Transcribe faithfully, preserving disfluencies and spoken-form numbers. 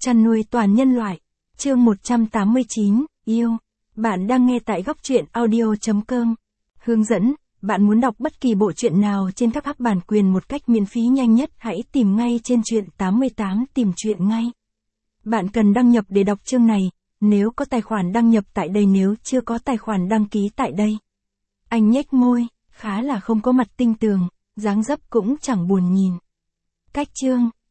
chăn nuôi toàn nhân loại. Chương một trăm tám mươi chín, yêu. Bạn đang nghe tại góc truyện audio chấm com. Hướng dẫn, bạn muốn đọc bất kỳ bộ truyện nào trên các app bản quyền một cách miễn phí nhanh nhất, hãy tìm ngay trên truyện tám mươi tám tìm truyện ngay. Bạn cần đăng nhập để đọc chương này, nếu có tài khoản đăng nhập tại đây, nếu chưa có tài khoản đăng ký tại đây. Anh nhếch môi, khá là không có mặt tinh tường, dáng dấp cũng chẳng buồn nhìn. Cách chương,